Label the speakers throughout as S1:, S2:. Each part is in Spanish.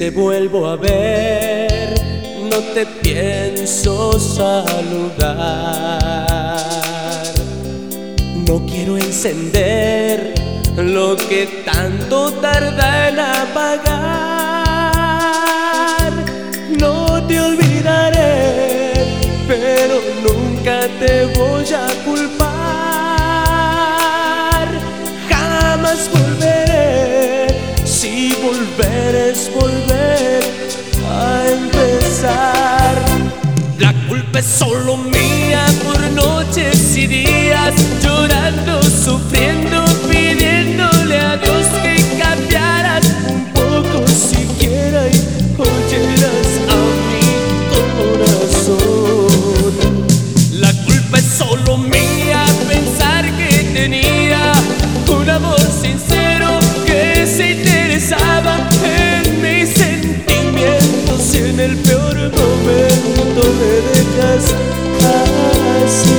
S1: te vuelvo a ver, no te pienso saludar. No quiero encender lo que tanto tarda en apagar. No te olvidaré, pero nunca te voy a culpar. Jamás volveré, si volver es volver a empezar. La culpa es solo mía por noches y días, llorando, sufriendo, pidiéndole a Dios que cambiaras un poco siquiera y oyeras a mi corazón. La culpa es solo mía, pensar que tenía un amor sincero que se interesaba en mis sentimientos, y en el peor momento me dejas así.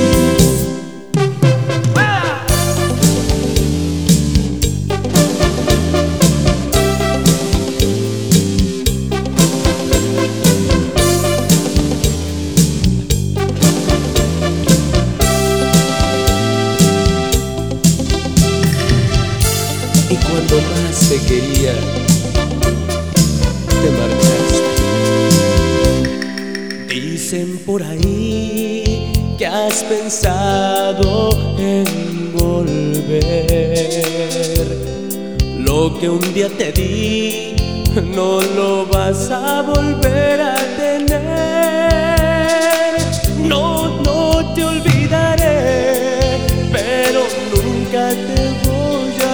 S1: Y cuando más te quería, te marchaste. Dicen por ahí que has pensado en volver. Lo que un día te di, no lo vas a volver a tener. No, no te olvidaré, pero nunca te voy a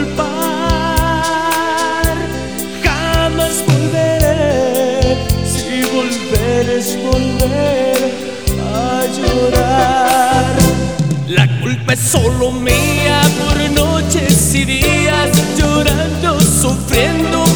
S1: culpar. Jamás volveré, si volver es volver a llorar. La culpa es solo mía por noches y días, llorando, sufriendo,